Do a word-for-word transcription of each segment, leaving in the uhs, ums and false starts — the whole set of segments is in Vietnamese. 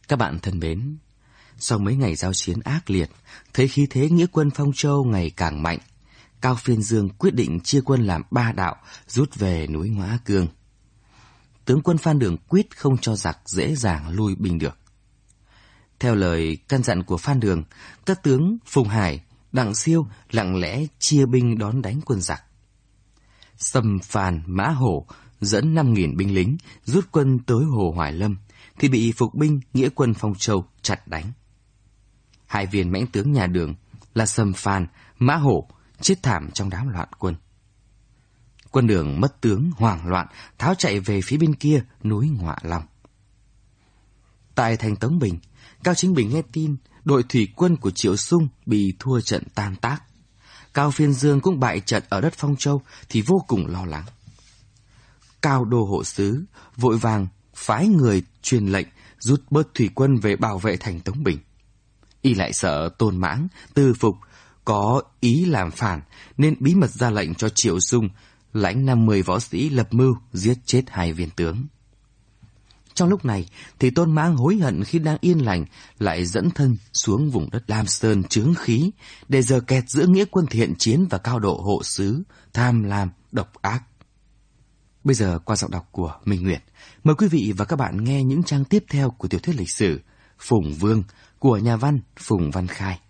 Các bạn thân mến, sau mấy ngày giao chiến ác liệt, thấy khí thế nghĩa quân Phong Châu ngày càng mạnh, Cao Phiên Dương quyết định chia quân làm ba đạo, rút về núi Ngoã Cương. Tướng quân Phan Đường quyết không cho giặc dễ dàng lui binh được. Theo lời căn dặn của Phan Đường, các tướng Phùng Hải, Đặng Siêu lặng lẽ chia binh đón đánh quân giặc. Sầm Phàn, Mã Hổ dẫn năm nghìn binh lính rút quân tới hồ Hoài Lâm, thì bị phục binh nghĩa quân Phong Châu chặn đánh. Hai viên mãnh tướng nhà Đường là Sầm Phàn, Mã Hổ chết thảm trong đám loạn quân. Quân Đường mất tướng, hoảng loạn, tháo chạy về phía bên kia núi Ngọa Long. Tại thành Tống Bình, Cao Chính Bình nghe tin đội thủy quân của Triệu Sung bị thua trận tan tác. Cao Phiên Dương cũng bại trận ở đất Phong Châu thì vô cùng lo lắng. Cao Đô hộ sứ vội vàng phái người truyền lệnh rút bớt thủy quân về bảo vệ thành Tống Bình. Y lại sợ Tôn Mãng, Từ Phục có ý làm phản nên bí mật ra lệnh cho Triệu Sung lãnh năm mươi võ sĩ lập mưu giết chết hai viên tướng. Trong lúc này thì Tôn Mãng hối hận khi đang yên lành lại dẫn thân xuống vùng đất Lam Sơn chướng khí để giờ kẹt giữa nghĩa quân thiện chiến và Cao Độ hộ sứ tham lam độc ác. Bây giờ qua giọng đọc của Minh Nguyệt, mời quý vị và các bạn nghe những trang tiếp theo của tiểu thuyết lịch sử Phùng Vương của nhà văn Phùng Văn Khai.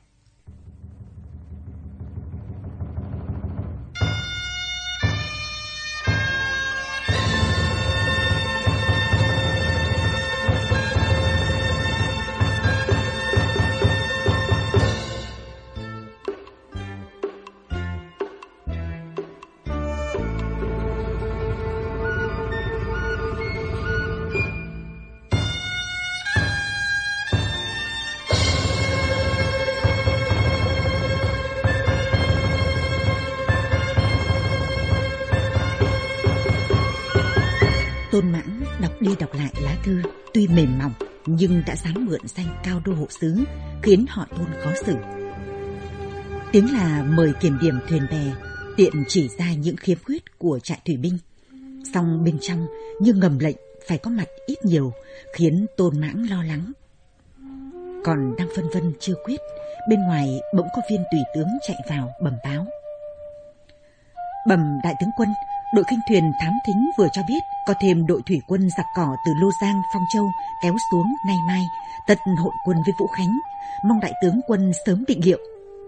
Tôn Mãng đọc đi đọc lại lá thư, tuy mềm mỏng nhưng đã dám mượn danh Cao Đô hộ sứ, khiến họ Tôn khó xử. Tiếng là mời kiểm điểm thuyền bè, tiện chỉ ra những khiếm khuyết của trại thủy binh. Song bên trong như ngầm lệnh phải có mặt ít nhiều, khiến Tôn Mãng lo lắng. Còn đang phân vân chưa quyết, bên ngoài bỗng có viên tùy tướng chạy vào bẩm báo. Bẩm đại tướng quân, đội khinh thuyền thám thính vừa cho biết có thêm đội thủy quân giặc cỏ từ Lô Giang, Phong Châu kéo xuống nay mai, tật hội quân với Vũ Khánh, mong đại tướng quân sớm định hiệu.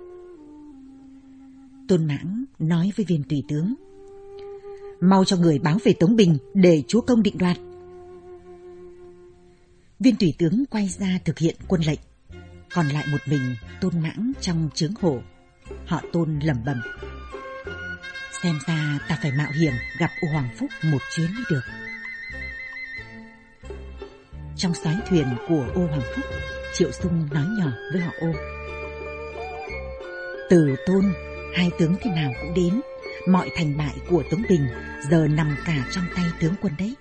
Tôn Mãng nói với viên tùy tướng, mau cho người báo về Tống Bình để chúa công định đoạt. Viên tùy tướng quay ra thực hiện quân lệnh, còn lại một mình Tôn Mãng trong trướng hổ. Họ Tôn lẩm bẩm, xem ra ta phải mạo hiểm gặp Ô Hoàng Phúc một chuyến mới được. Trong soái thuyền của Ô Hoàng Phúc, Triệu Sung nói nhỏ với họ Ô, Từ Tôn, hai tướng thế nào cũng đến, mọi thành bại của Tống Bình giờ nằm cả trong tay tướng quân đấy.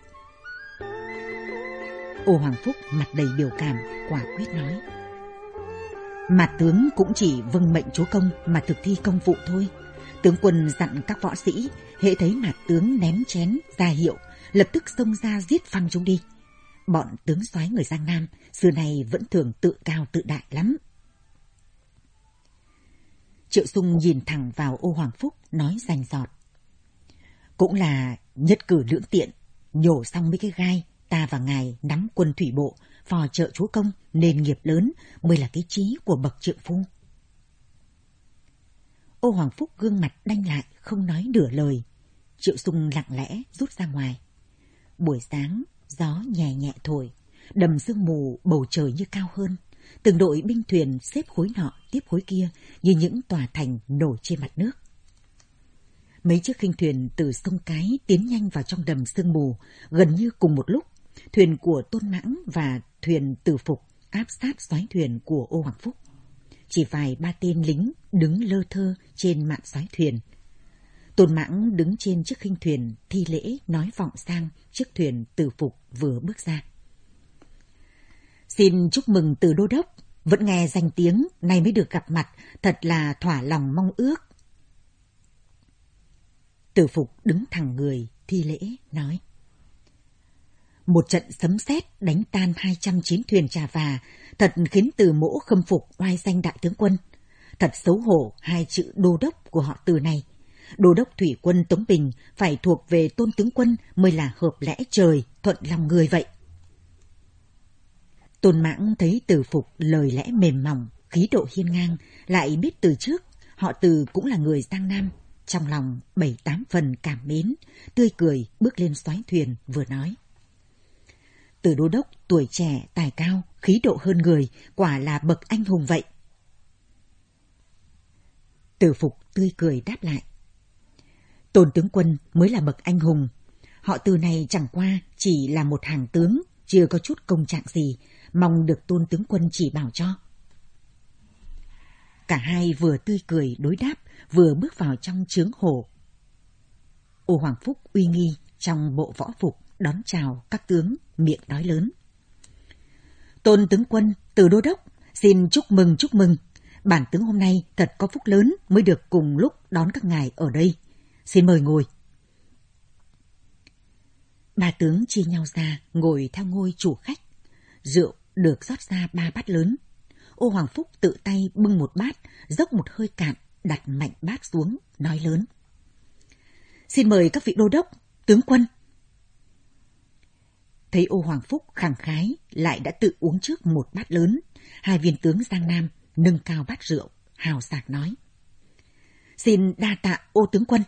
Ô Hoàng Phúc mặt đầy biểu cảm, quả quyết nói, mà tướng cũng chỉ vâng mệnh chúa công mà thực thi công vụ thôi. Tướng quân dặn các võ sĩ, hễ thấy mạt tướng ném chén ra hiệu, lập tức xông ra giết phăng chúng đi. Bọn tướng soái người Giang Nam xưa này vẫn thường tự cao tự đại lắm. Triệu Sung nhìn thẳng vào Ô Hoàng Phúc, nói rành rọt, cũng là nhất cử lưỡng tiện, nhổ xong mấy cái gai, ta và ngài nắm quân thủy bộ, phò trợ chúa công, nền nghiệp lớn mới là cái chí của bậc trượng phu. Ô Hoàng Phúc gương mặt đanh lại, không nói nửa lời. Triệu Sung lặng lẽ rút ra ngoài. Buổi sáng, gió nhẹ nhẹ thổi, đầm sương mù bầu trời như cao hơn. Từng đội binh thuyền xếp khối nọ tiếp khối kia như những tòa thành nổi trên mặt nước. Mấy chiếc khinh thuyền từ sông Cái tiến nhanh vào trong đầm sương mù, gần như cùng một lúc. Thuyền của Tôn Mãng và thuyền Từ Phục áp sát soái thuyền của Ô Hoàng Phúc. Chỉ vài ba tên lính đứng lơ thơ trên mạn soái thuyền. Tôn Mãng đứng trên chiếc khinh thuyền thi lễ nói vọng sang chiếc thuyền Từ Phục vừa bước ra. Xin chúc mừng Từ đô đốc, vẫn nghe danh tiếng, nay mới được gặp mặt, thật là thỏa lòng mong ước. Từ Phục đứng thẳng người thi lễ nói, Một trận sấm sét đánh tan hai trăm chiến thuyền Trà Và, thật khiến Từ Mỗ khâm phục oai danh đại tướng quân. Thật xấu hổ hai chữ đô đốc của họ Từ này. Đô đốc thủy quân Tống Bình phải thuộc về Tôn tướng quân mới là hợp lẽ trời, thuận lòng người vậy. Tôn Mãng thấy Từ Phục lời lẽ mềm mỏng, khí độ hiên ngang, lại biết từ trước họ Từ cũng là người Giang Nam, trong lòng bảy tám phần cảm mến, tươi cười bước lên xoáy thuyền vừa nói: Từ đô đốc tuổi trẻ tài cao, khí độ hơn người, quả là bậc anh hùng vậy. Từ Phục tươi cười đáp lại: Tôn tướng quân mới là bậc anh hùng. Họ Từ này chẳng qua chỉ là một hàng tướng, chưa có chút công trạng gì, mong được Tôn tướng quân chỉ bảo cho. Cả hai vừa tươi cười đối đáp, vừa bước vào trong trướng hổ. Ô Hoàng Phúc uy nghi trong bộ võ phục đón chào các tướng, miệng nói lớn: Tôn tướng quân, Từ đô đốc, xin chúc mừng chúc mừng. Bản tướng hôm nay thật có phúc lớn mới được cùng lúc đón các ngài ở đây. Xin mời ngồi. Ba tướng chia nhau ra ngồi theo ngôi chủ khách. Rượu được rót ra ba bát lớn. Ô Hoàng Phúc tự tay bưng một bát, dốc một hơi cạn, đặt mạnh bát xuống, nói lớn: Xin mời các vị đô đốc, tướng quân. Thấy Ô Hoàng Phúc khẳng khái, lại đã tự uống trước một bát lớn. Hai viên tướng Giang Nam nâng cao bát rượu, hào sảng nói: Xin đa tạ Ô tướng quân.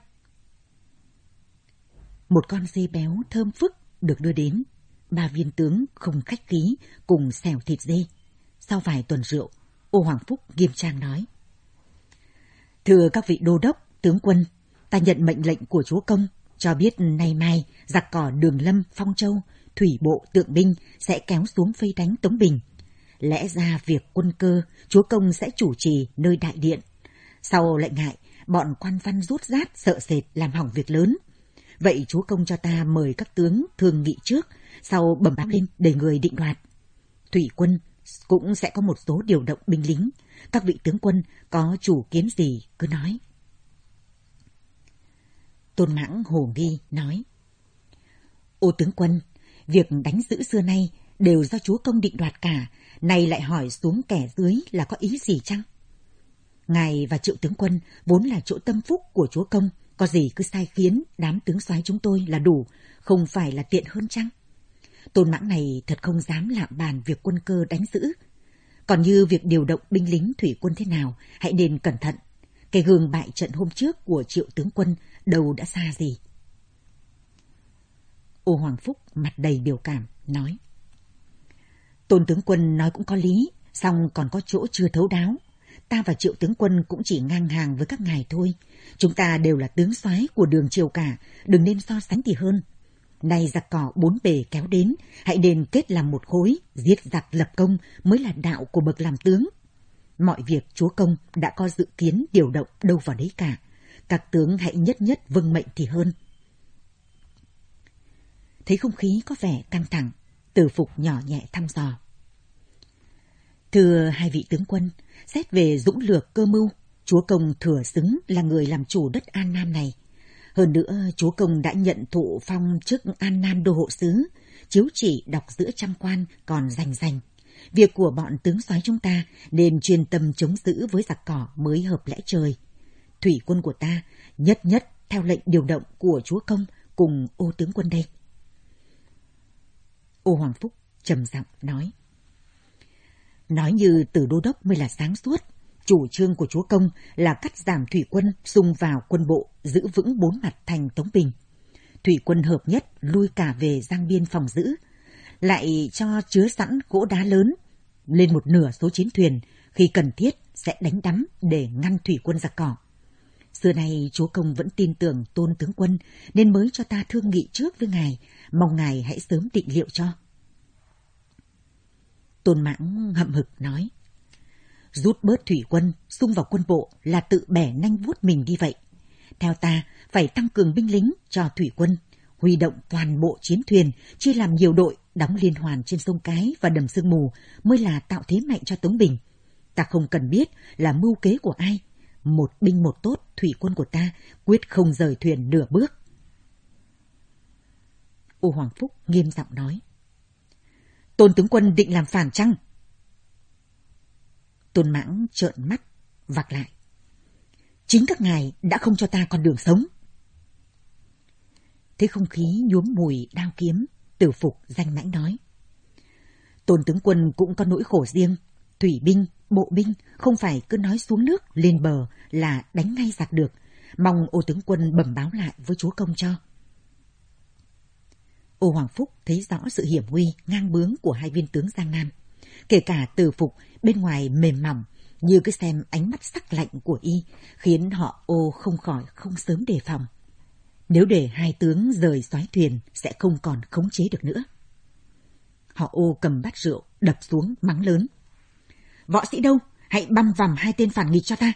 Một con dê béo thơm phức được đưa đến. Ba viên tướng không khách khí cùng xẻo thịt dê. Sau vài tuần rượu, Ô Hoàng Phúc nghiêm trang nói: Thưa các vị đô đốc, tướng quân, ta nhận mệnh lệnh của chúa công, cho biết nay mai giặc cỏ Đường Lâm, Phong Châu, thủy bộ Tượng Binh sẽ kéo xuống vây đánh Tống Bình. Lẽ ra việc quân cơ, chúa công sẽ chủ trì nơi đại điện. Sau lại ngại, bọn quan văn rút rát sợ sệt làm hỏng việc lớn. Vậy chúa công cho ta mời các tướng thương nghị trước, sau bẩm báo lên để người định đoạt. Thủy quân cũng sẽ có một số điều động binh lính. Các vị tướng quân có chủ kiến gì cứ nói. Tôn Mãng hồ nghi nói: Ô tướng quân, việc đánh giữ xưa nay đều do chúa công định đoạt cả, nay lại hỏi xuống kẻ dưới là có ý gì chăng? Ngài và Triệu tướng quân vốn là chỗ tâm phúc của chúa công, có gì cứ sai khiến đám tướng soái chúng tôi là đủ, không phải là tiện hơn chăng? Tôn Mãng này thật không dám lạm bàn việc quân cơ đánh giữ. Còn như việc điều động binh lính thủy quân thế nào, hãy nên cẩn thận. Cái gương bại trận hôm trước của Triệu tướng quân đâu đã xa gì. Ô Hoàng Phúc mặt đầy biểu cảm, nói: Tôn tướng quân nói cũng có lý, song còn có chỗ chưa thấu đáo. Ta và Triệu tướng quân cũng chỉ ngang hàng với các ngài thôi. Chúng ta đều là tướng soái của Đường triều cả, đừng nên so sánh thì hơn. Nay giặc cỏ bốn bề kéo đến, hãy nên kết làm một khối, giết giặc lập công mới là đạo của bậc làm tướng. Mọi việc chúa công đã có dự kiến điều động đâu vào đấy cả. Các tướng hãy nhất nhất vâng mệnh thì hơn. Thấy không khí có vẻ căng thẳng, Từ Phục nhỏ nhẹ thăm dò: Thưa hai vị tướng quân, xét về dũng lược cơ mưu, chúa công thừa xứng là người làm chủ đất An Nam này. Hơn nữa, chúa công đã nhận thụ phong chức An Nam đô hộ sứ, chiếu chỉ đọc giữa trăm quan còn rành rành. Việc của bọn tướng soái chúng ta nên chuyên tâm chống giữ với giặc cỏ mới hợp lẽ trời. Thủy quân của ta nhất nhất theo lệnh điều động của chúa công cùng Ô tướng quân đây. Ô Hoàng Phúc trầm giọng nói: Nói như Từ đô đốc mới là sáng suốt. Chủ trương của chúa công là cắt giảm thủy quân xung vào quân bộ, giữ vững bốn mặt thành Tống Bình. Thủy quân hợp nhất lui cả về Giang Biên phòng giữ, lại cho chứa sẵn gỗ đá lớn, lên một nửa số chiến thuyền, khi cần thiết sẽ đánh đắm để ngăn thủy quân giặc cỏ. Xưa nay chúa công vẫn tin tưởng Tôn tướng quân, nên mới cho ta thương nghị trước với ngài, mong ngài hãy sớm định liệu cho. Tôn Mãng hậm hực nói: Rút bớt thủy quân, xung vào quân bộ là tự bẻ nanh vuốt mình đi vậy. Theo ta, phải tăng cường binh lính cho thủy quân, huy động toàn bộ chiến thuyền, chia làm nhiều đội, đóng liên hoàn trên sông Cái và đầm Sương Mù mới là tạo thế mạnh cho Tống Bình. Ta không cần biết là mưu kế của ai. Một binh một tốt, thủy quân của ta quyết không rời thuyền nửa bước. Ô Hoàng Phúc nghiêm giọng nói: Tôn tướng quân định làm phản chăng? Tôn Mãng trợn mắt, vặc lại. Chính các ngài đã không cho ta con đường sống. Thấy không khí nhuốm mùi đao kiếm, Từ Phục danh mãnh nói. Tôn tướng quân cũng có nỗi khổ riêng. Thủy binh, bộ binh không phải cứ nói xuống nước, lên bờ là đánh ngay giặc được. Mong Ô tướng quân bẩm báo lại với chúa công cho. Ô Hoàng Phúc thấy rõ sự hiểm nguy, ngang bướng của hai viên tướng Giang Nam. Kể cả Từ Phục bên ngoài mềm mỏng, như cứ xem ánh mắt sắc lạnh của y, khiến họ Ô không khỏi không sớm đề phòng. Nếu để hai tướng rời soái thuyền sẽ không còn khống chế được nữa. Họ Ô cầm bát rượu đập xuống mắng lớn. Võ sĩ đâu? Hãy băm vằm hai tên phản nghịch cho ta.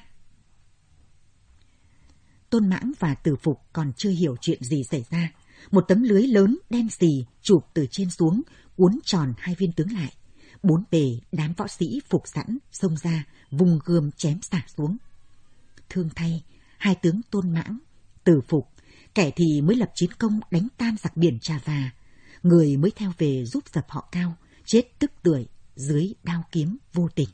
Tôn Mãng và Từ Phục còn chưa hiểu chuyện gì xảy ra. Một tấm lưới lớn đen xì chụp từ trên xuống, cuốn tròn hai viên tướng lại. Bốn bề đám võ sĩ phục sẵn xông ra, vùng gươm chém xả xuống. Thương thay, hai tướng Tôn Mãng, Từ Phục, kẻ thì mới lập chiến công đánh tan giặc biển Trà Và, người mới theo về giúp dập họ Cao, chết tức tưởi dưới đao kiếm vô tình.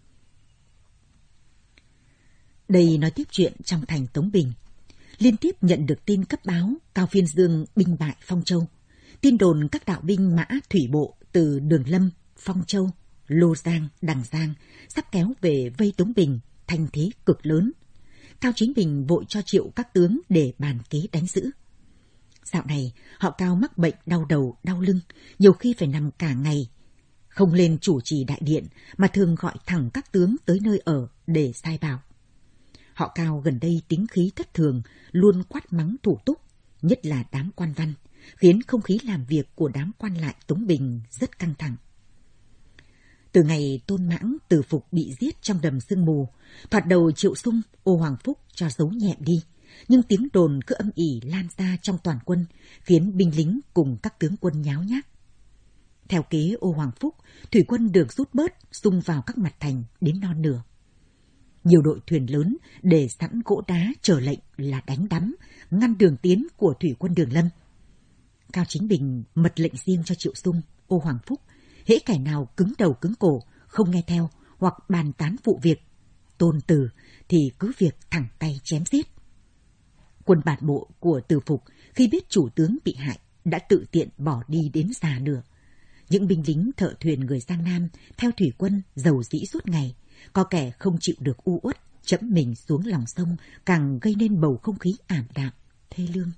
Đây nói tiếp chuyện trong thành Tống Bình. Liên tiếp nhận được tin cấp báo Cao Phiên Dương binh bại Phong Châu. Tin đồn các đạo binh mã thủy bộ từ Đường Lâm, Phong Châu, Lô Giang, Đằng Giang sắp kéo về vây Tống Bình, thành thế cực lớn. Cao Chính Bình vội cho triệu các tướng để bàn kế đánh giữ. Dạo này, họ Cao mắc bệnh đau đầu, đau lưng, nhiều khi phải nằm cả ngày. Không lên chủ trì đại điện, mà thường gọi thẳng các tướng tới nơi ở để sai bảo. Họ Cao gần đây tính khí thất thường, luôn quát mắng thủ túc, nhất là đám quan văn, khiến không khí làm việc của đám quan lại Tống Bình rất căng thẳng. Từ ngày Tôn Mãng, Từ Phục bị giết trong đầm sương mù, thoạt đầu Triệu Sung, Ô Hoàng Phúc cho giấu nhẹm đi, nhưng tiếng đồn cứ âm ỉ lan ra trong toàn quân, khiến binh lính cùng các tướng quân nháo nhác. Theo kế Ô Hoàng Phúc, thủy quân được rút bớt, xung vào các mặt thành đến non nửa. Nhiều đội thuyền lớn để sẵn gỗ đá chờ lệnh là đánh đắm, ngăn đường tiến của thủy quân Đường Lâm. Cao Chính Bình mật lệnh riêng cho Triệu Sung, Ô Hoàng Phúc, hễ kẻ nào cứng đầu cứng cổ, không nghe theo hoặc bàn tán vụ việc, tôn từ thì cứ việc thẳng tay chém giết. Quân bản bộ của Từ Phục khi biết chủ tướng bị hại đã tự tiện bỏ đi đến già nửa. Những binh lính thợ thuyền người Giang Nam theo thủy quân dầu dĩ suốt ngày, có kẻ không chịu được u uất, chẫm mình xuống lòng sông, càng gây nên bầu không khí ảm đạm, thê lương.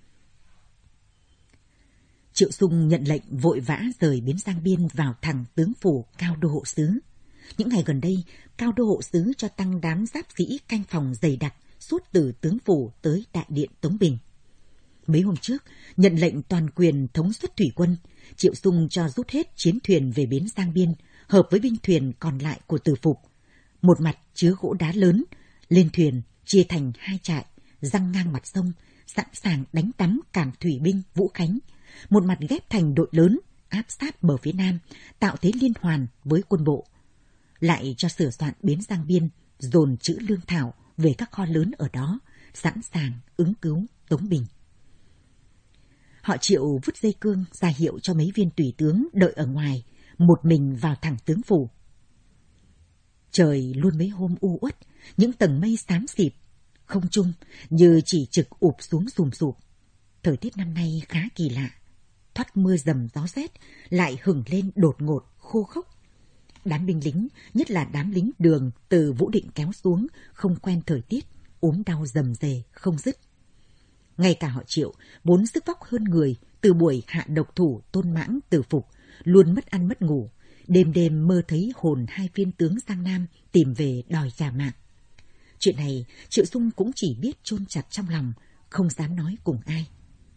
Triệu Sung nhận lệnh vội vã rời bến Giang Biên vào thẳng tướng phủ Cao Đô Hộ Sứ. Những ngày gần đây, Cao Đô Hộ Sứ cho tăng đám giáp sĩ canh phòng dày đặc suốt từ tướng phủ tới đại điện Tống Bình. Mấy hôm trước, nhận lệnh toàn quyền thống suất thủy quân, Triệu Sung cho rút hết chiến thuyền về bến Giang Biên, hợp với binh thuyền còn lại của Từ Phục. Một mặt chứa gỗ đá lớn, lên thuyền chia thành hai trại, giăng ngang mặt sông, sẵn sàng đánh tắm cản thủy binh Vũ Khánh. Một mặt ghép thành đội lớn, áp sát bờ phía nam, tạo thế liên hoàn với quân bộ. Lại cho sửa soạn bến Giang Biên, dồn trữ lương thảo về các kho lớn ở đó, sẵn sàng ứng cứu Tống Bình. Họ Triệu vứt dây cương ra hiệu cho mấy viên tùy tướng đợi ở ngoài, một mình vào thẳng tướng phủ. Trời luôn mấy hôm u uất, những tầng mây xám xịt, không trung như chỉ trực ụp xuống sùm sụp. Thời tiết năm nay khá kỳ lạ, thoát mưa dầm gió rét lại hửng lên đột ngột khô khốc. Đám binh lính, nhất là đám lính Đường từ Vũ Định kéo xuống, không quen thời tiết, ốm đau rầm rề không dứt. Ngay cả họ Triệu, vốn sức vóc hơn người, từ buổi hạ độc thủ Tôn Mãng, Từ Phục, luôn mất ăn mất ngủ, đêm đêm mơ thấy hồn hai viên tướng Giang Nam tìm về đòi trả mạng. Chuyện này Triệu Sung cũng chỉ biết chôn chặt trong lòng, không dám nói cùng ai.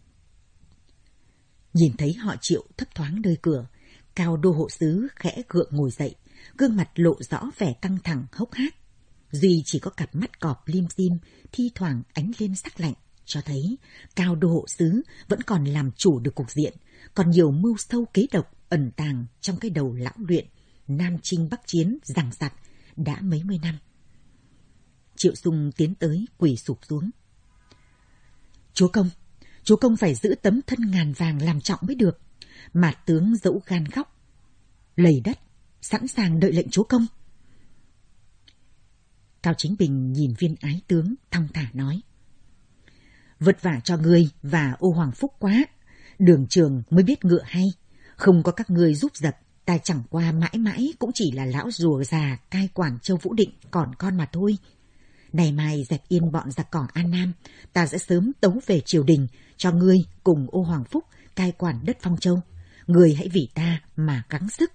Nhìn thấy họ Triệu thấp thoáng nơi cửa, Cao Đô Hộ Sứ khẽ gượng ngồi dậy, gương mặt lộ rõ vẻ căng thẳng hốc hác. Duy chỉ có cặp mắt cọp lim dim, thi thoảng ánh lên sắc lạnh, cho thấy Cao Đô Hộ Sứ vẫn còn làm chủ được cục diện, còn nhiều mưu sâu kế độc ẩn tàng trong cái đầu lão luyện, Nam Chinh Bắc Chiến giằng giặc đã mấy mươi năm. Triệu Sung tiến tới quỳ sụp xuống. Chúa công, chúa công phải giữ tấm thân ngàn vàng làm trọng mới được. Mạt tướng dẫu gan góc, lầy đất, sẵn sàng đợi lệnh chúa công. Cao Chính Bình nhìn viên ái tướng thong thả nói: Vất vả cho ngươi và Ô Hoàng Phúc quá, đường trường mới biết ngựa hay, không có các ngươi giúp giật, ta chẳng qua mãi mãi cũng chỉ là lão rùa già cai quản Châu Vũ Định còn con mà thôi. Này mai dẹp yên bọn giặc cỏ An Nam, ta sẽ sớm tống về triều đình cho ngươi cùng Ô Hoàng Phúc cai quản đất Phong Châu. Ngươi hãy vì ta mà gắng sức.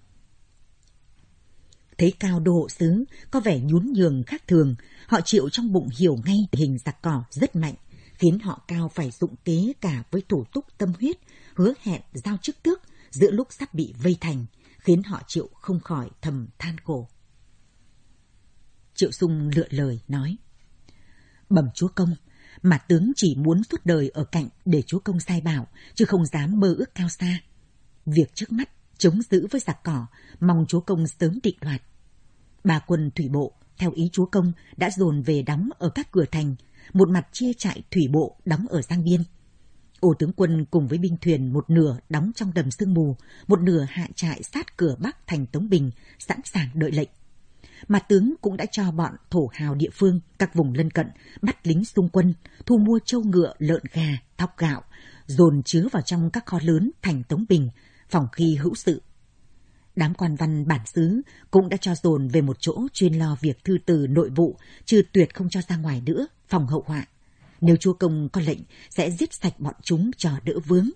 Thấy Cao đô hộ sứ có vẻ nhún nhường khác thường, họ Triệu trong bụng hiểu ngay hình giặc cỏ rất mạnh, khiến họ Cao phải dụng kế cả với thủ túc tâm huyết, hứa hẹn giao chức tước giữa lúc sắp bị vây thành, khiến họ Triệu không khỏi thầm than khổ. Triệu Sung lựa lời nói: Bẩm chúa công, mà tướng chỉ muốn suốt đời ở cạnh để chúa công sai bảo, chứ không dám mơ ước cao xa. Việc trước mắt chống giữ với giặc cỏ, mong chúa công sớm định đoạt. Ba quân thủy bộ theo ý chúa công đã dồn về đóng ở các cửa thành, một mặt chia trại thủy bộ đóng ở Giang Biên. Ô tướng quân cùng với binh thuyền một nửa đóng trong đầm sương mù, một nửa hạ trại sát cửa bắc thành Tống Bình, sẵn sàng đợi lệnh. Mà tướng cũng đã cho bọn thổ hào địa phương, các vùng lân cận bắt lính xung quân, thu mua trâu ngựa, lợn gà, thóc gạo, dồn chứa vào trong các kho lớn thành Tống Bình, phòng khi hữu sự. Đám quan văn bản xứ cũng đã cho dồn về một chỗ chuyên lo việc thư từ nội vụ, chứ tuyệt không cho ra ngoài nữa, phòng hậu họa. Nếu chúa công có lệnh, sẽ giết sạch bọn chúng cho đỡ vướng.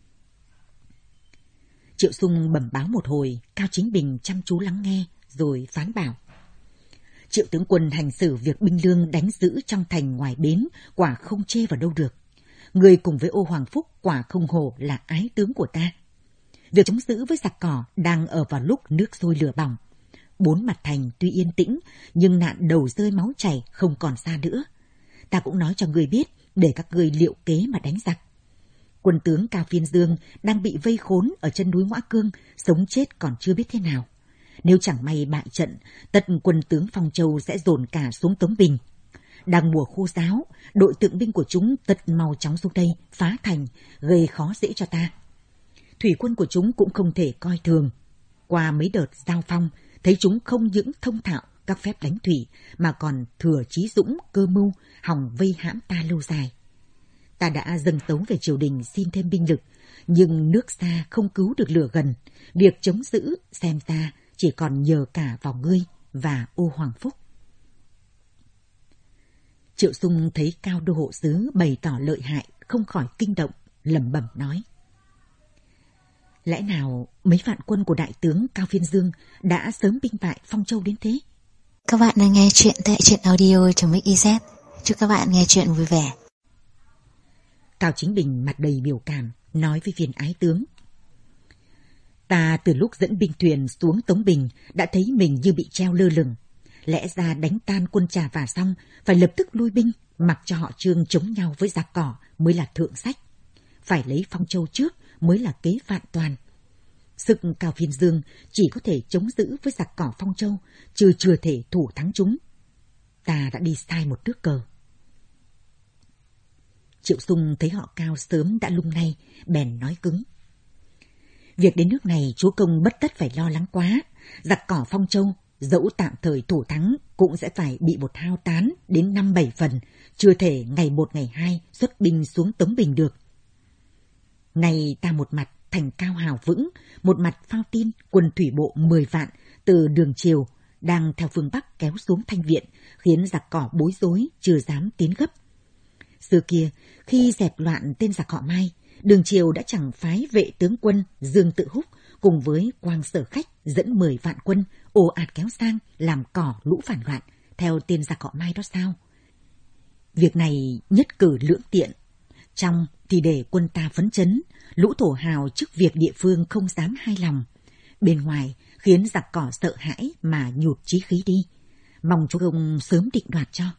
Triệu Sung bẩm báo một hồi, Cao Chính Bình chăm chú lắng nghe, rồi phán bảo: Triệu tướng quân hành xử việc binh lương đánh giữ trong thành ngoài bến, quả không chê vào đâu được. Người cùng với Ô Hoàng Phúc quả không hổ là ái tướng của ta. Việc chống giữ với giặc cỏ đang ở vào lúc nước sôi lửa bỏng. Bốn mặt thành tuy yên tĩnh, nhưng nạn đầu rơi máu chảy không còn xa nữa. Ta cũng nói cho người biết, để các ngươi liệu kế mà đánh giặc. Quân tướng Cao Phiên Dương đang bị vây khốn ở chân núi Ngoã Cương, sống chết còn chưa biết thế nào. Nếu chẳng may bại trận, tất quân tướng Phong Châu sẽ dồn cả xuống Tống Bình. Đang mùa khô giáo, đội tượng binh của chúng tất mau chóng xuống đây phá thành, gây khó dễ cho ta. Thủy quân của chúng cũng không thể coi thường. Qua mấy đợt giao phong, thấy chúng không những thông thạo các phép đánh thủy, mà còn thừa trí dũng, cơ mưu, hòng vây hãm ta lâu dài. Ta đã dâng tấu về triều đình xin thêm binh lực, nhưng nước xa không cứu được lửa gần. Việc chống giữ xem ra chỉ còn nhờ cả vào ngươi và Ô Hoàng Phúc. Triệu Sung thấy Cao đô hộ sứ bày tỏ lợi hại, không khỏi kinh động, lẩm bẩm nói: Lẽ nào mấy vạn quân của đại tướng Cao Phiên Dương đã sớm binh bại Phong Châu đến thế? Các bạn đang nghe chuyện tại truyện audio chấm ích z. Chúc các bạn nghe chuyện vui vẻ. Cao Chính Bình mặt đầy biểu cảm, nói với viên ái tướng: Ta từ lúc dẫn binh thuyền xuống Tống Bình đã thấy mình như bị treo lơ lửng. Lẽ ra đánh tan quân Trà Và xong, phải lập tức lui binh, mặc cho họ Trương chống nhau với giặc cỏ mới là thượng sách. Phải lấy Phong Châu trước mới là kế vạn toàn. Sức Cao Phiên Dương chỉ có thể chống giữ với giặc cỏ Phong Châu, chứ chưa thể thủ thắng chúng. Ta đã đi sai một nước cờ. Triệu Sung thấy họ Cao sớm đã lung lay, bèn nói cứng: Việc đến nước này chúa công bất tất phải lo lắng quá. Giặc cỏ Phong Châu dẫu tạm thời thủ thắng cũng sẽ phải bị một hao tán đến năm bảy phần, chưa thể ngày một ngày hai xuất binh xuống Tống Bình được. Ngày ta một mặt thành cao hào vững, một mặt phao tin quân thủy bộ mười vạn từ đường Triều đang theo phương Bắc kéo xuống Thanh Viện, khiến giặc cỏ bối rối chưa dám tiến gấp. Xưa kia, khi dẹp loạn tên giặc họ Mai, đường Triều đã chẳng phái vệ tướng quân Dương Tự Húc cùng với Quang Sở Khách dẫn mười vạn quân ồ ạt kéo sang làm cỏ lũ phản loạn theo tên giặc họ Mai đó sao? Việc này nhất cử lưỡng tiện. Trong thì để quân ta phấn chấn, lũ thổ hào trước việc địa phương không dám hai lòng. Bên ngoài khiến giặc cỏ sợ hãi mà nhụt chí khí đi. Mong chúa công sớm định đoạt cho.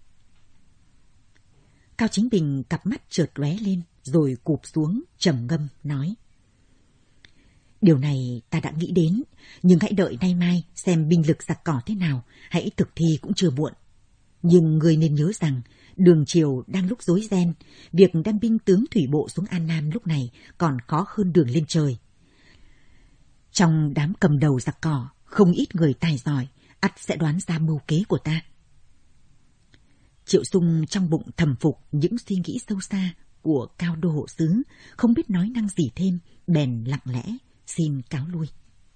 Cao Chính Bình cặp mắt chợt lóe lên rồi cụp xuống trầm ngâm nói: Điều này ta đã nghĩ đến, nhưng hãy đợi nay mai xem binh lực giặc cỏ thế nào, hãy thực thi cũng chưa muộn. Nhưng người nên nhớ rằng đường Triều đang lúc rối ren, việc đem binh tướng thủy bộ xuống An Nam lúc này còn khó hơn đường lên trời. Trong đám cầm đầu giặc cỏ, không ít người tài giỏi, ắt sẽ đoán ra mưu kế của ta. Triệu Sung trong bụng thầm phục những suy nghĩ sâu xa của Cao Đô hộ sứ, không biết nói năng gì thêm, bèn lặng lẽ xin cáo lui.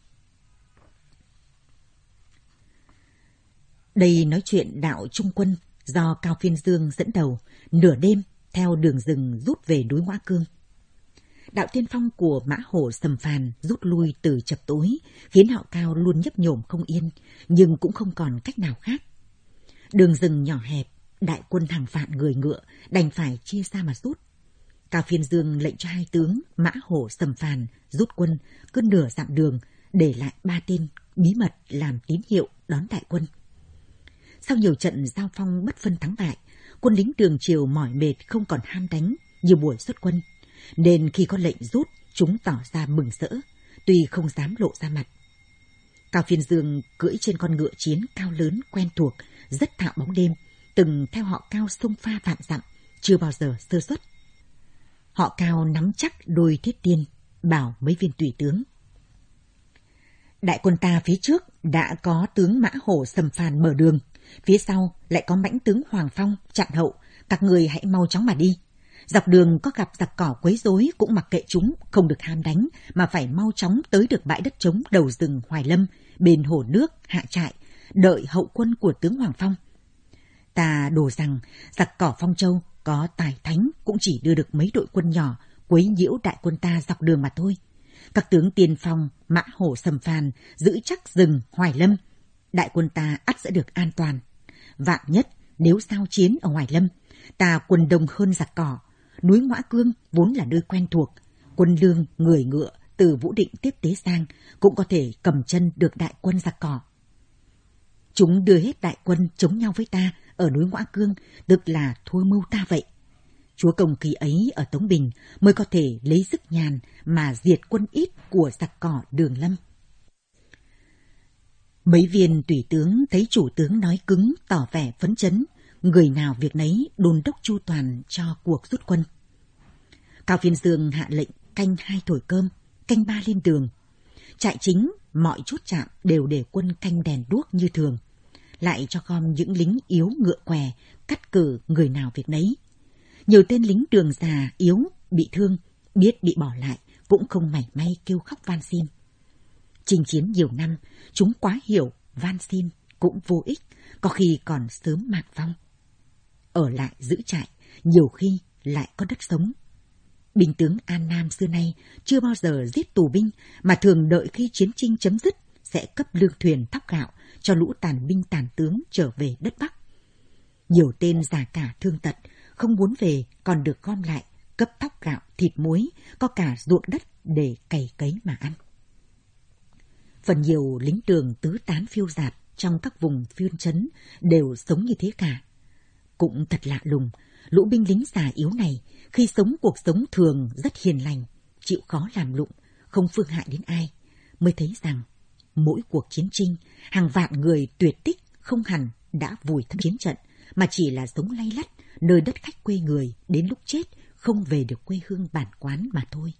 Đây nói chuyện đạo trung quân do Cao Phiên Dương dẫn đầu, nửa đêm theo đường rừng rút về núi Ngoã Cương. Đạo tiên phong của Mã Hổ Sầm Phàn rút lui từ chập tối, khiến họ Cao luôn nhấp nhổm không yên, nhưng cũng không còn cách nào khác. Đường rừng nhỏ hẹp, đại quân hàng vạn người ngựa đành phải chia ra mà rút. Cao Phiên Dương lệnh cho hai tướng Mã Hổ Sầm Phàn rút quân cứ nửa dặm đường, để lại ba tên bí mật làm tín hiệu đón đại quân. Sau nhiều trận giao phong bất phân thắng bại, quân lính Đường Triều mỏi mệt không còn ham đánh như buổi xuất quân, nên khi có lệnh rút, chúng tỏ ra mừng rỡ, tuy không dám lộ ra mặt. Cao Phiên Dương cưỡi trên con ngựa chiến cao lớn quen thuộc, rất thạo bóng đêm, từng theo họ Cao xông pha vạn dặm, chưa bao giờ sơ suất. Họ Cao nắm chắc đôi thiết tiên, bảo mấy viên tùy tướng: đại quân ta phía trước đã có tướng Mã Hổ Sầm Phàn mở đường, phía sau lại có mãnh tướng Hoàng Phong chặn hậu, các người hãy mau chóng mà đi. Dọc đường có gặp giặc cỏ quấy rối cũng mặc kệ chúng, không được ham đánh, mà phải mau chóng tới được bãi đất trống đầu rừng Hoài Lâm, bên hồ nước hạ trại, đợi hậu quân của tướng Hoàng Phong. Ta đổ rằng giặc cỏ Phong Châu có tài thánh cũng chỉ đưa được mấy đội quân nhỏ quấy nhiễu đại quân ta dọc đường mà thôi. Các tướng tiên phong Mã Hổ Sầm Phàn giữ chắc rừng Hoài Lâm, đại quân ta ắt sẽ được an toàn. Vạn nhất nếu giao chiến ở Hoài Lâm, ta quân đông hơn giặc cỏ, núi Ngoã Cương vốn là nơi quen thuộc, quân lương người ngựa từ Vũ Định tiếp tế sang cũng có thể cầm chân được đại quân giặc cỏ. Chúng đưa hết đại quân chống nhau với ta ở núi Ngoã Cương, tức là thua mưu ta vậy. Chúa công kỳ ấy ở Tống Bình mới có thể lấy sức nhàn mà diệt quân ít của giặc cỏ Đường Lâm. Mấy viên tùy tướng thấy chủ tướng nói cứng, tỏ vẻ phấn chấn, người nào việc nấy đôn đốc chu toàn cho cuộc rút quân. Cao Phiên Dương hạ lệnh canh hai thổi cơm, canh ba lên đường. Trại chính, mọi chốt chạm đều để quân canh đèn đuốc như thường, lại cho gom những lính yếu ngựa què, cắt cử người nào việc nấy. Nhiều tên lính Đường già, yếu, bị thương, biết bị bỏ lại, cũng không mảy may kêu khóc van xin. Chinh chiến nhiều năm, chúng quá hiểu van xin cũng vô ích, có khi còn sớm mạc vong. Ở lại giữ trại, nhiều khi lại có đất sống. Binh tướng An Nam xưa nay chưa bao giờ giết tù binh, mà thường đợi khi chiến tranh chấm dứt sẽ cấp lương thuyền thóc gạo cho lũ tàn binh tàn tướng trở về đất Bắc. Nhiều tên già cả thương tật, không muốn về còn được gom lại, cấp thóc gạo, thịt muối, có cả ruộng đất để cày cấy mà ăn. Phần nhiều lính Đường tứ tán phiêu dạt trong các vùng phiên trấn đều sống như thế cả. Cũng thật lạ lùng, lũ binh lính già yếu này khi sống cuộc sống thường rất hiền lành, chịu khó làm lụng, không phương hại đến ai, mới thấy rằng mỗi cuộc chiến tranh, hàng vạn người tuyệt tích không hẳn đã vùi thâm chiến trận, mà chỉ là sống lay lắt nơi đất khách quê người, đến lúc chết không về được quê hương bản quán mà thôi.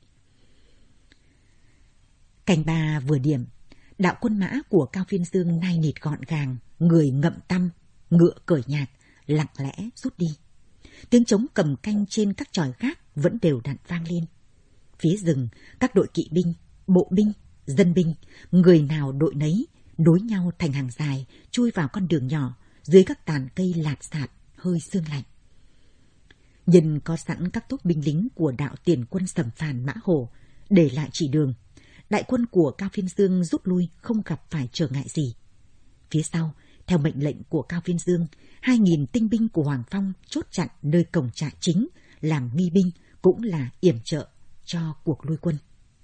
Canh ba vừa điểm, đạo quân mã của Cao Phiên Dương nai nịt gọn gàng, người ngậm tăm, ngựa cởi nhạc, lặng lẽ rút đi. Tiếng trống cầm canh trên các chòi gác vẫn đều đặn vang lên. Phía rừng, các đội kỵ binh, bộ binh, dân binh, người nào đội nấy, nối nhau thành hàng dài, chui vào con đường nhỏ, dưới các tàn cây lạt sạt, hơi sương lạnh. Nhân có sẵn các tốp binh lính của đạo tiền quân Sầm Phàn Mã Hổ, để lại chỉ đường, đại quân của Cao Phiên Dương rút lui không gặp phải trở ngại gì. Phía sau, theo mệnh lệnh của Cao Phiên Dương, hai nghìn tinh binh của Hoàng Phong chốt chặn nơi cổng trại chính, làm nghi binh cũng là yểm trợ cho cuộc lui quân.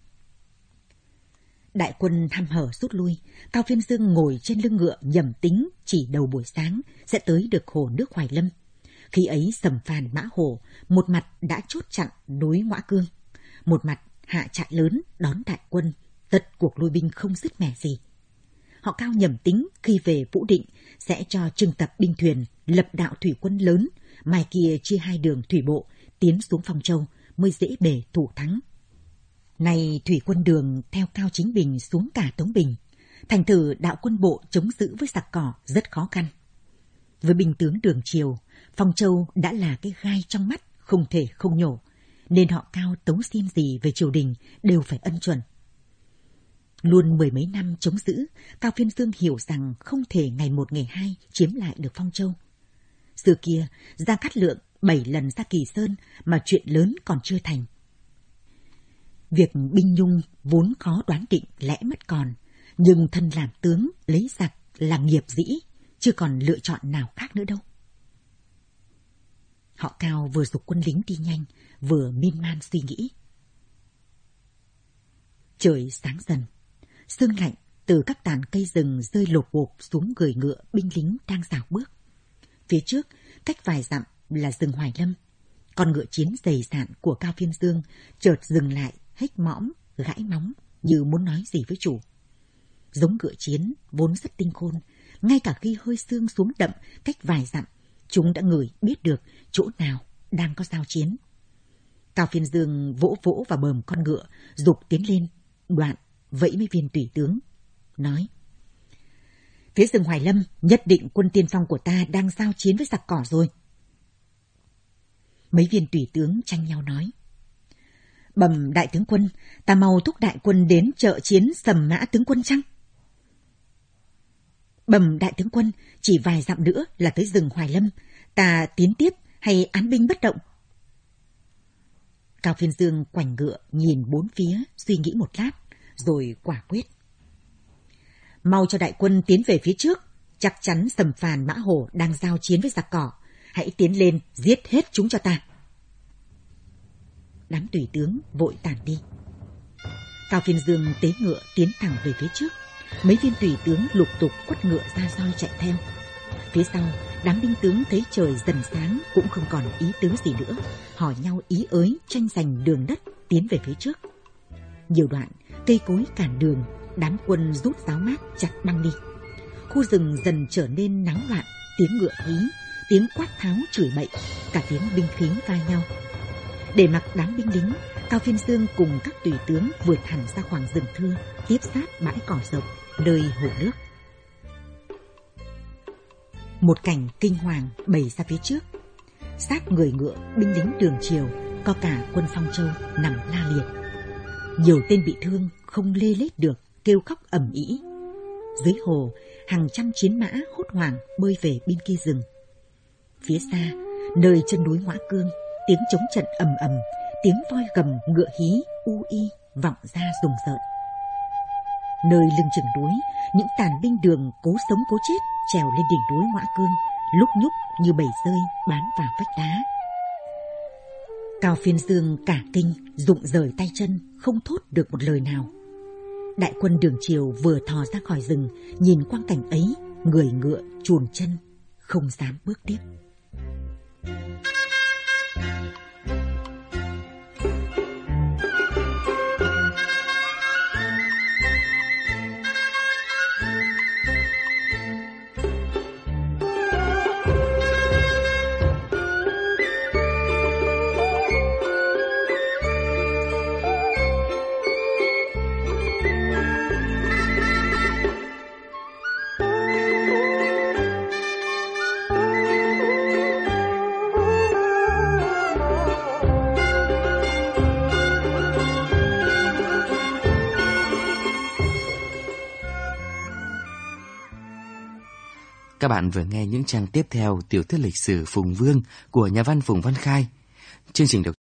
Đại quân hăm hở rút lui, Cao Phiên Dương ngồi trên lưng ngựa nhẩm tính chỉ đầu buổi sáng sẽ tới được hồ nước Hoài Lâm. Khi ấy Sầm Phàn Mã Hổ một mặt đã chốt chặn núi Ngoã Cương, một mặt hạ trại lớn đón đại quân, tất cuộc lui binh không dứt mẻ gì. Họ Cao nhẩm tính khi về Vũ Định sẽ cho trưng tập binh thuyền, lập đạo thủy quân lớn, mai kia chia hai đường thủy bộ tiến xuống Phong Châu mới dễ bề thủ thắng. Nay thủy quân Đường theo Cao Chính Bình xuống cả Tống Bình, thành thử đạo quân bộ chống giữ với giặc cỏ rất khó khăn. Với binh tướng Đường Triều, Phong Châu đã là cái gai trong mắt không thể không nhổ, nên họ Cao tấu xin gì về triều đình đều phải ân chuẩn. Luôn mười mấy năm chống giữ, Cao Phiên Dương hiểu rằng không thể ngày một ngày hai chiếm lại được Phong Châu. Xưa kia, Gia Cát Lượng bảy lần ra Kỳ Sơn mà chuyện lớn còn chưa thành. Việc binh nhung vốn khó đoán định lẽ mất còn, nhưng thân làm tướng lấy giặc là nghiệp dĩ, chưa còn lựa chọn nào khác nữa đâu. Họ Cao vừa giục quân lính đi nhanh, vừa miên man suy nghĩ. Trời sáng dần, sương lạnh từ các tàn cây rừng rơi lột bột xuống người ngựa binh lính đang rảo bước. Phía trước, cách vài dặm là rừng Hoài Lâm. Con ngựa chiến dày dạn của Cao Phiên Dương chợt dừng lại, hếch mõm, gãi móng như muốn nói gì với chủ. Giống ngựa chiến vốn rất tinh khôn, ngay cả khi hơi sương xuống đậm cách vài dặm, chúng đã ngửi biết được chỗ nào đang có giao chiến. Cao Phiên Dương vỗ vỗ vào bờm con ngựa, giục tiến lên, đoạn vẫy mấy viên tùy tướng, nói: Phía rừng Hoài Lâm nhất định quân tiên phong của ta đang giao chiến với giặc cỏ rồi. Mấy viên tùy tướng tranh nhau nói: Bẩm đại tướng quân, ta mau thúc đại quân đến trợ chiến Sầm Mã tướng quân chăng? Bẩm đại tướng quân, chỉ vài dặm nữa là tới rừng Hoài Lâm, ta tiến tiếp hay án binh bất động? Cao Phiên Dương quảnh ngựa nhìn bốn phía, suy nghĩ một lát, rồi quả quyết: Mau cho đại quân tiến về phía trước, chắc chắn Sầm Phàn Mã Hổ đang giao chiến với giặc cỏ, hãy tiến lên giết hết chúng cho ta. Đám tùy tướng vội tản đi. Cao Phiên Dương tế ngựa tiến thẳng về phía trước, mấy viên tùy tướng lục tục quất ngựa ra roi chạy theo. Phía sau, đám binh tướng thấy trời dần sáng cũng không còn ý tứ gì nữa, hỏi nhau ý ới tranh giành đường đất tiến về phía trước. Nhiều đoạn cây cối cản đường, đám quân rút giáo mát chặt băng đi. Khu rừng dần trở nên náo loạn, tiếng ngựa hí, tiếng quát tháo chửi bậy, cả tiếng binh khí va nhau. Để mặc đám binh lính, Cao Phiên Dương cùng các tùy tướng vượt hẳn ra khoảng rừng thưa, tiếp sát bãi cỏ rộng, nơi hồ nước. Một cảnh kinh hoàng bày ra phía trước. Sát người ngựa binh lính Đường Triều có cả quân Phong Châu nằm la liệt. Nhiều tên bị thương không lê lết được, kêu khóc ầm ĩ. Dưới hồ, hàng trăm chiến mã hốt hoảng bơi về bên kia rừng. Phía xa, nơi chân núi Ngoã Cương, tiếng trống trận ầm ầm, tiếng voi gầm ngựa hí u y vọng ra rùng rợn. Nơi lưng chừng núi, những tàn binh Đường cố sống cố chết trèo lên đỉnh núi Ngoã Cương, lúc nhúc như bầy rơi bám vào vách đá. Cao Phiên Dương cả kinh, rụng rời tay chân, không thốt được một lời nào. Đại quân Đường Triều vừa thò ra khỏi rừng, nhìn quang cảnh ấy, người ngựa chùn chân, không dám bước tiếp. Các bạn vừa nghe những trang tiếp theo tiểu thuyết lịch sử Phùng Vương của nhà văn Phùng Văn Khai. Chương trình được